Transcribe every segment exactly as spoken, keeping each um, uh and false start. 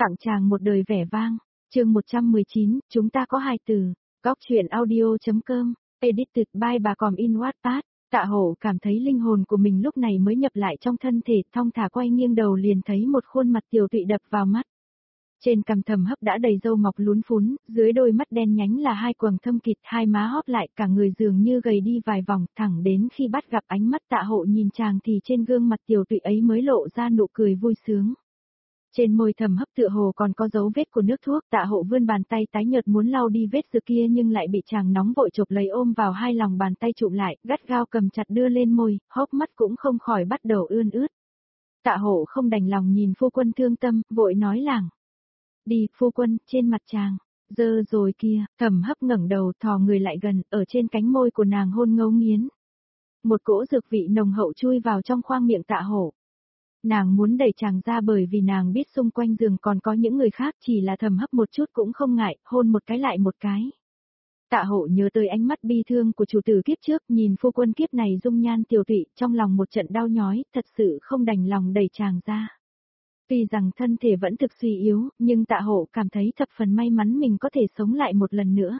Tặng chàng một đời vẻ vang, chương một trăm mười chín, chúng ta có hai từ, góc truyện audio.com, edited by bà Còm in Wattpad. Tạ Hổ cảm thấy linh hồn của mình lúc này mới nhập lại trong thân thể, thong thả quay nghiêng đầu liền thấy một khuôn mặt tiều tụy đập vào mắt. Trên cằm Thẩm Hấp đã đầy râu mọc lún phún, dưới đôi mắt đen nhánh là hai quầng thâm kịt, hai má hóp lại, cả người dường như gầy đi vài vòng, thẳng đến khi bắt gặp ánh mắt Tạ Hổ nhìn chàng thì trên gương mặt tiều tụy ấy mới lộ ra nụ cười vui sướng. Trên môi Thẩm Hấp tựa hồ còn có dấu vết của nước thuốc, Tạ Hổ vươn bàn tay tái nhợt muốn lau đi vết dược kia nhưng lại bị chàng nóng vội chộp lấy ôm vào hai lòng bàn tay trụm lại, gắt gao cầm chặt đưa lên môi, hốc mắt cũng không khỏi bắt đầu ươn ướt. Tạ Hổ không đành lòng nhìn phu quân thương tâm, vội nói làng. Đi, phu quân, trên mặt chàng. Dơ rồi kia, Thẩm Hấp ngẩng đầu thò người lại gần, ở trên cánh môi của nàng hôn ngấu nghiến. Một cỗ dược vị nồng hậu chui vào trong khoang miệng Tạ Hổ. Nàng muốn đẩy chàng ra bởi vì nàng biết xung quanh giường còn có những người khác, chỉ là Thẩm Hấp một chút cũng không ngại, hôn một cái lại một cái. Tạ Hổ nhớ tới ánh mắt bi thương của chủ tử kiếp trước, nhìn phu quân kiếp này dung nhan tiều tụy, trong lòng một trận đau nhói, thật sự không đành lòng đẩy chàng ra. Tuy rằng thân thể vẫn thực suy yếu, nhưng Tạ Hổ cảm thấy thập phần may mắn mình có thể sống lại một lần nữa.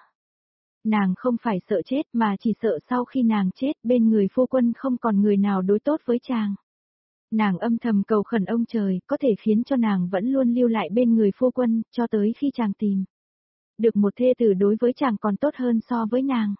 Nàng không phải sợ chết mà chỉ sợ sau khi nàng chết bên người phu quân không còn người nào đối tốt với chàng. Nàng âm thầm cầu khẩn ông trời có thể khiến cho nàng vẫn luôn lưu lại bên người phu quân cho tới khi chàng tìm được một thê tử đối với chàng còn tốt hơn so với nàng.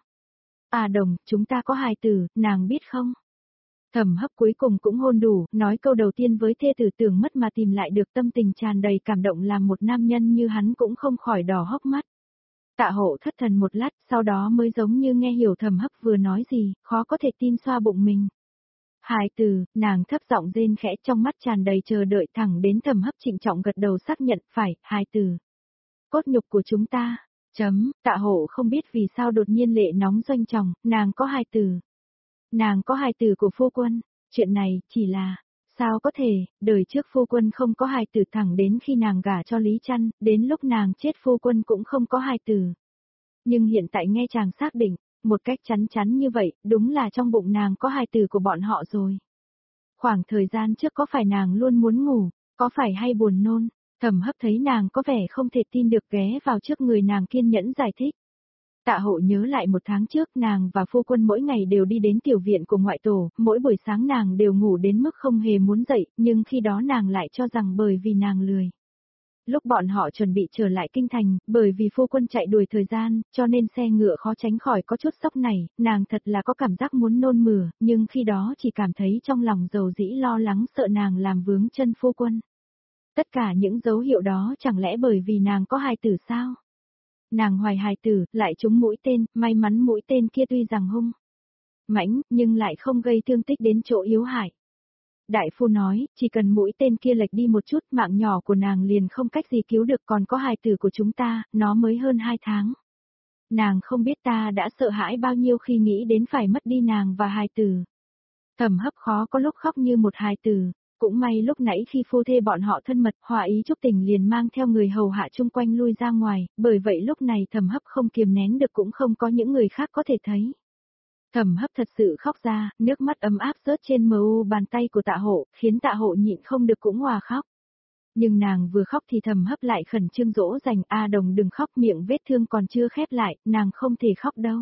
À Đồng, chúng ta có hài tử, nàng biết không? Thẩm Hấp cuối cùng cũng hôn đủ, nói câu đầu tiên với thê tử tưởng mất mà tìm lại được, tâm tình tràn đầy cảm động làm một nam nhân như hắn cũng không khỏi đỏ hốc mắt. Tạ Hổ thất thần một lát, sau đó mới giống như nghe hiểu Thẩm Hấp vừa nói gì, khó có thể tin xoa bụng mình. Hài tử, nàng thấp giọng rên khẽ trong mắt tràn đầy chờ đợi, thẳng đến Thẩm Hấp trịnh trọng gật đầu xác nhận, phải, hài tử. Cốt nhục của chúng ta, chấm, Tạ Hổ không biết vì sao đột nhiên lệ nóng doanh tròng, nàng có hài tử. Nàng có hài tử của phu quân, chuyện này, chỉ là, sao có thể, đời trước phu quân không có hài tử thẳng đến khi nàng gả cho Lý Trăn, đến lúc nàng chết phu quân cũng không có hài tử. Nhưng hiện tại nghe chàng xác định, một cách chắn chắn như vậy, đúng là trong bụng nàng có hài tử của bọn họ rồi. Khoảng thời gian trước có phải nàng luôn muốn ngủ, có phải hay buồn nôn, Thẩm Hấp thấy nàng có vẻ không thể tin được ghé vào trước người nàng kiên nhẫn giải thích. Tạ Hổ nhớ lại một tháng trước nàng và phu quân mỗi ngày đều đi đến tiểu viện của ngoại tổ, mỗi buổi sáng nàng đều ngủ đến mức không hề muốn dậy, nhưng khi đó nàng lại cho rằng bởi vì nàng lười. Lúc bọn họ chuẩn bị trở lại kinh thành, bởi vì phu quân chạy đuổi thời gian, cho nên xe ngựa khó tránh khỏi có chút sốc này, nàng thật là có cảm giác muốn nôn mửa, nhưng khi đó chỉ cảm thấy trong lòng dầu dĩ lo lắng sợ nàng làm vướng chân phu quân. Tất cả những dấu hiệu đó chẳng lẽ bởi vì nàng có hài tử sao? Nàng hoài hài tử, lại trúng mũi tên, may mắn mũi tên kia tuy rằng hung mãnh, nhưng lại không gây thương tích đến chỗ yếu hại. Đại phu nói, chỉ cần mũi tên kia lệch đi một chút, mạng nhỏ của nàng liền không cách gì cứu được, còn có hài tử của chúng ta, nó mới hơn hai tháng. Nàng không biết ta đã sợ hãi bao nhiêu khi nghĩ đến phải mất đi nàng và hài tử. Thẩm Hấp khó có lúc khóc như một hài tử. Cũng may lúc nãy khi phu thê bọn họ thân mật, Hòa Ý Trúc Tình liền mang theo người hầu hạ chung quanh lui ra ngoài, bởi vậy lúc này Thẩm Hấp không kiềm nén được cũng không có những người khác có thể thấy. Thẩm Hấp thật sự khóc ra, nước mắt ấm áp rớt trên mờ u bàn tay của Tạ Hổ, khiến Tạ Hổ nhịn không được cũng hòa khóc. Nhưng nàng vừa khóc thì Thẩm Hấp lại khẩn trương dỗ dành, A Đồng đừng khóc, miệng vết thương còn chưa khép lại, nàng không thể khóc đâu.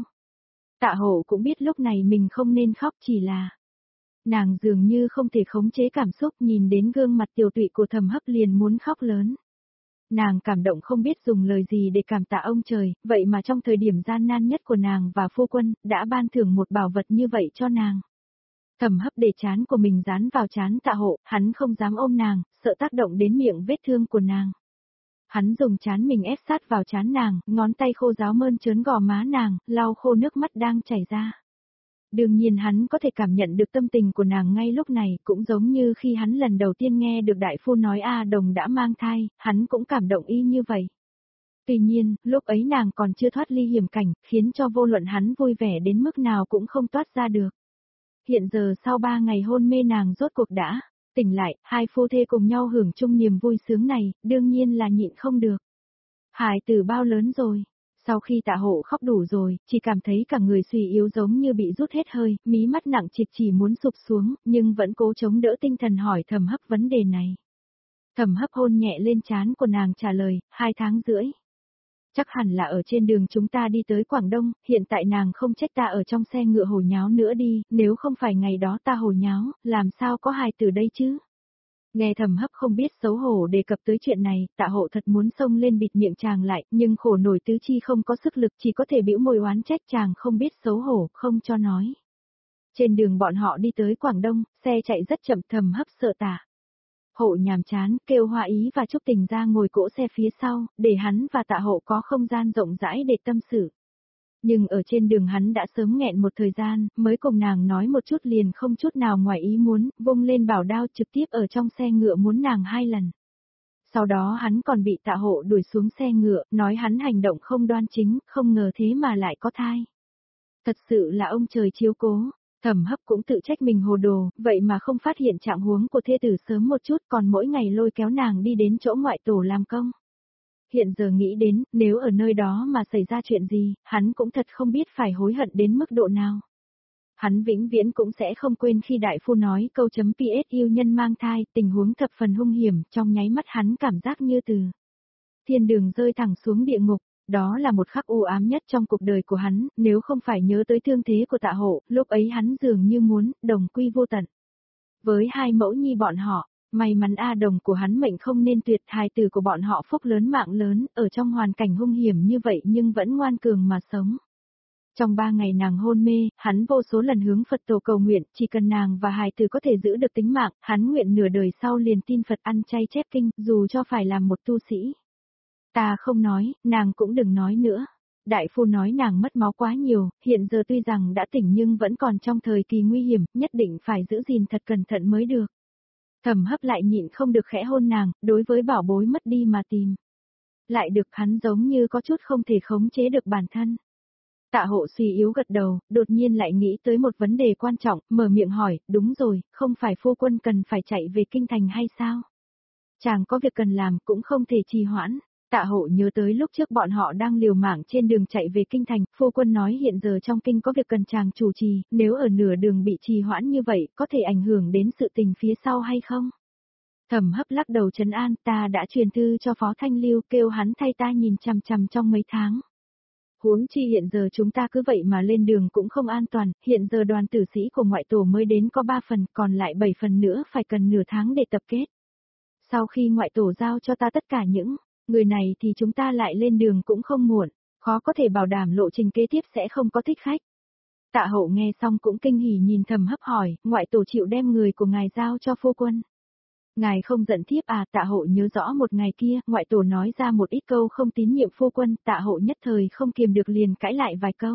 Tạ Hổ cũng biết lúc này mình không nên khóc, chỉ là nàng dường như không thể khống chế cảm xúc, nhìn đến gương mặt tiều tụy của Thẩm Hấp liền muốn khóc lớn. Nàng cảm động không biết dùng lời gì để cảm tạ ông trời, vậy mà trong thời điểm gian nan nhất của nàng và phu quân, đã ban thưởng một bảo vật như vậy cho nàng. Thẩm Hấp để trán của mình dán vào trán Tạ Hổ, hắn không dám ôm nàng, sợ tác động đến miệng vết thương của nàng. Hắn dùng trán mình ép sát vào trán nàng, ngón tay khô ráo mơn trớn gò má nàng, lau khô nước mắt đang chảy ra. Đương nhiên hắn có thể cảm nhận được tâm tình của nàng ngay lúc này, cũng giống như khi hắn lần đầu tiên nghe được đại phu nói A Đồng đã mang thai, hắn cũng cảm động y như vậy. Tuy nhiên, lúc ấy nàng còn chưa thoát ly hiểm cảnh, khiến cho vô luận hắn vui vẻ đến mức nào cũng không toát ra được. Hiện giờ sau ba ngày hôn mê nàng rốt cuộc đã tỉnh lại, hai phu thê cùng nhau hưởng chung niềm vui sướng này, đương nhiên là nhịn không được. Hài tử bao lớn rồi? Sau khi Tạ Hổ khóc đủ rồi, chỉ cảm thấy cả người suy yếu giống như bị rút hết hơi, mí mắt nặng trịch chỉ muốn sụp xuống, nhưng vẫn cố chống đỡ tinh thần hỏi Thẩm Hấp vấn đề này. Thẩm Hấp hôn nhẹ lên trán của nàng trả lời, hai tháng rưỡi. Chắc hẳn là ở trên đường chúng ta đi tới Quảng Đông, hiện tại nàng không trách ta ở trong xe ngựa hồ nháo nữa đi, nếu không phải ngày đó ta hồ nháo, làm sao có hài từ đây chứ? Nghe Thẩm Hấp không biết xấu hổ đề cập tới chuyện này, Tạ Hộ thật muốn xông lên bịt miệng chàng lại, nhưng khổ nổi tứ chi không có sức lực, chỉ có thể bĩu môi oán trách chàng không biết xấu hổ, không cho nói. Trên đường bọn họ đi tới Quảng Đông, xe chạy rất chậm, Thẩm Hấp sợ Tạ Hộ nhàm chán, kêu Hoa Ý và Trúc Tình ra ngồi cỗ xe phía sau, để hắn và Tạ Hộ có không gian rộng rãi để tâm sự. Nhưng ở trên đường hắn đã sớm nghẹn một thời gian, mới cùng nàng nói một chút liền không chút nào ngoài ý muốn, vung lên bảo đao trực tiếp ở trong xe ngựa muốn nàng hai lần. Sau đó hắn còn bị Tạ Hộ đuổi xuống xe ngựa, nói hắn hành động không đoan chính, không ngờ thế mà lại có thai. Thật sự là ông trời chiếu cố. Thẩm Hấp cũng tự trách mình hồ đồ, vậy mà không phát hiện trạng huống của thê tử sớm một chút, còn mỗi ngày lôi kéo nàng đi đến chỗ ngoại tổ làm công. Hiện giờ nghĩ đến, nếu ở nơi đó mà xảy ra chuyện gì, hắn cũng thật không biết phải hối hận đến mức độ nào. Hắn vĩnh viễn cũng sẽ không quên khi đại phu nói câu chấm pê ét yêu nhân mang thai, tình huống thập phần hung hiểm, trong nháy mắt hắn cảm giác như từ thiên đường rơi thẳng xuống địa ngục. Đó là một khắc u ám nhất trong cuộc đời của hắn, nếu không phải nhớ tới thương thế của Tạ Hộ, lúc ấy hắn dường như muốn, đồng quy vô tận. Với hai mẫu nhi bọn họ, may mắn A Đồng của hắn mệnh không nên tuyệt, hài tử của bọn họ phúc lớn mạng lớn, ở trong hoàn cảnh hung hiểm như vậy nhưng vẫn ngoan cường mà sống. Trong ba ngày nàng hôn mê, hắn vô số lần hướng Phật tổ cầu nguyện, chỉ cần nàng và hài tử có thể giữ được tính mạng, hắn nguyện nửa đời sau liền tin Phật ăn chay chép kinh, dù cho phải làm một tu sĩ. Ta không nói, nàng cũng đừng nói nữa. Đại phu nói nàng mất máu quá nhiều, hiện giờ tuy rằng đã tỉnh nhưng vẫn còn trong thời kỳ nguy hiểm, nhất định phải giữ gìn thật cẩn thận mới được. Thẩm Hấp lại nhịn không được khẽ hôn nàng, đối với bảo bối mất đi mà tìm. Lại được hắn giống như có chút không thể khống chế được bản thân. Tạ Hộ suy yếu gật đầu, đột nhiên lại nghĩ tới một vấn đề quan trọng, mở miệng hỏi, đúng rồi, không phải phu quân cần phải chạy về kinh thành hay sao? Chàng có việc cần làm cũng không thể trì hoãn. Tạ Hộ nhớ tới lúc trước bọn họ đang liều mạng trên đường chạy về kinh thành, phu quân nói hiện giờ trong kinh có việc cần chàng chủ trì, nếu ở nửa đường bị trì hoãn như vậy, có thể ảnh hưởng đến sự tình phía sau hay không? Thẩm Hấp lắc đầu trấn an, ta đã truyền thư cho Phó Thanh Lưu kêu hắn thay ta nhìn chằm chằm trong mấy tháng. Huống chi hiện giờ chúng ta cứ vậy mà lên đường cũng không an toàn, hiện giờ đoàn tử sĩ của ngoại tổ mới đến có ba phần, còn lại bảy phần nữa phải cần nửa tháng để tập kết. Sau khi ngoại tổ giao cho ta tất cả những người này thì chúng ta lại lên đường cũng không muộn, khó có thể bảo đảm lộ trình kế tiếp sẽ không có thích khách. Tạ Hậu nghe xong cũng kinh hỉ nhìn Thẩm Hấp hỏi, ngoại tổ chịu đem người của ngài giao cho phu quân. Ngài không giận thiếp à? Tạ Hậu nhớ rõ một ngày kia, ngoại tổ nói ra một ít câu không tín nhiệm phu quân, Tạ Hậu nhất thời không kiềm được liền cãi lại vài câu.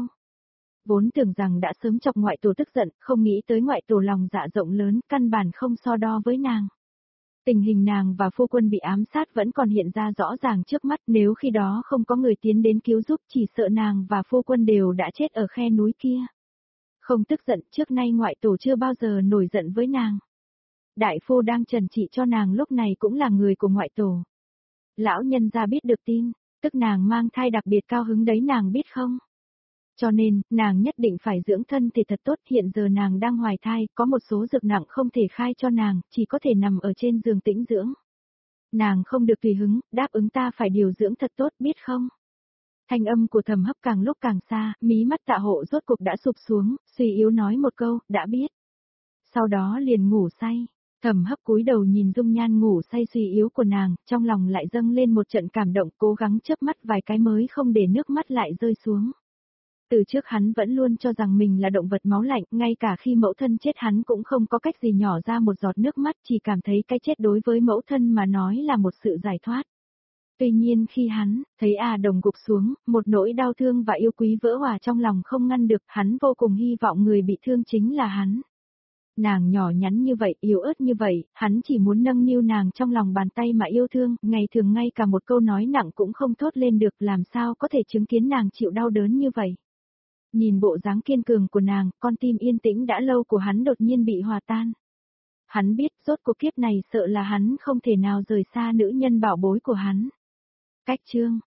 Vốn tưởng rằng đã sớm chọc ngoại tổ tức giận, không nghĩ tới ngoại tổ lòng dạ rộng lớn, căn bản không so đo với nàng. Tình hình nàng và phu quân bị ám sát vẫn còn hiện ra rõ ràng trước mắt, nếu khi đó không có người tiến đến cứu giúp chỉ sợ nàng và phu quân đều đã chết ở khe núi kia. Không tức giận, trước nay ngoại tổ chưa bao giờ nổi giận với nàng. Đại phu đang trần trị cho nàng lúc này cũng là người của ngoại tổ. Lão nhân gia biết được tin, tức nàng mang thai đặc biệt cao hứng đấy nàng biết không? Cho nên, nàng nhất định phải dưỡng thân thì thật tốt, hiện giờ nàng đang hoài thai, có một số dược nặng không thể khai cho nàng, chỉ có thể nằm ở trên giường tĩnh dưỡng. Nàng không được tùy hứng, đáp ứng ta phải điều dưỡng thật tốt, biết không? Thanh âm của Thẩm Hấp càng lúc càng xa, mí mắt Tạ Hộ rốt cục đã sụp xuống, suy yếu nói một câu, đã biết. Sau đó liền ngủ say. Thẩm Hấp cúi đầu nhìn dung nhan ngủ say suy yếu của nàng, trong lòng lại dâng lên một trận cảm động, cố gắng chớp mắt vài cái mới không để nước mắt lại rơi xuống. Từ trước hắn vẫn luôn cho rằng mình là động vật máu lạnh, ngay cả khi mẫu thân chết hắn cũng không có cách gì nhỏ ra một giọt nước mắt, chỉ cảm thấy cái chết đối với mẫu thân mà nói là một sự giải thoát. Tuy nhiên khi hắn thấy A Đồng gục xuống, một nỗi đau thương và yêu quý vỡ hòa trong lòng không ngăn được, hắn vô cùng hy vọng người bị thương chính là hắn. Nàng nhỏ nhắn như vậy, yếu ớt như vậy, hắn chỉ muốn nâng niu nàng trong lòng bàn tay mà yêu thương, ngày thường ngay cả một câu nói nặng cũng không thốt lên được, làm sao có thể chứng kiến nàng chịu đau đớn như vậy. Nhìn bộ dáng kiên cường của nàng, con tim yên tĩnh đã lâu của hắn đột nhiên bị hòa tan. Hắn biết, rốt cuộc kiếp này sợ là hắn không thể nào rời xa nữ nhân bảo bối của hắn. Cách chương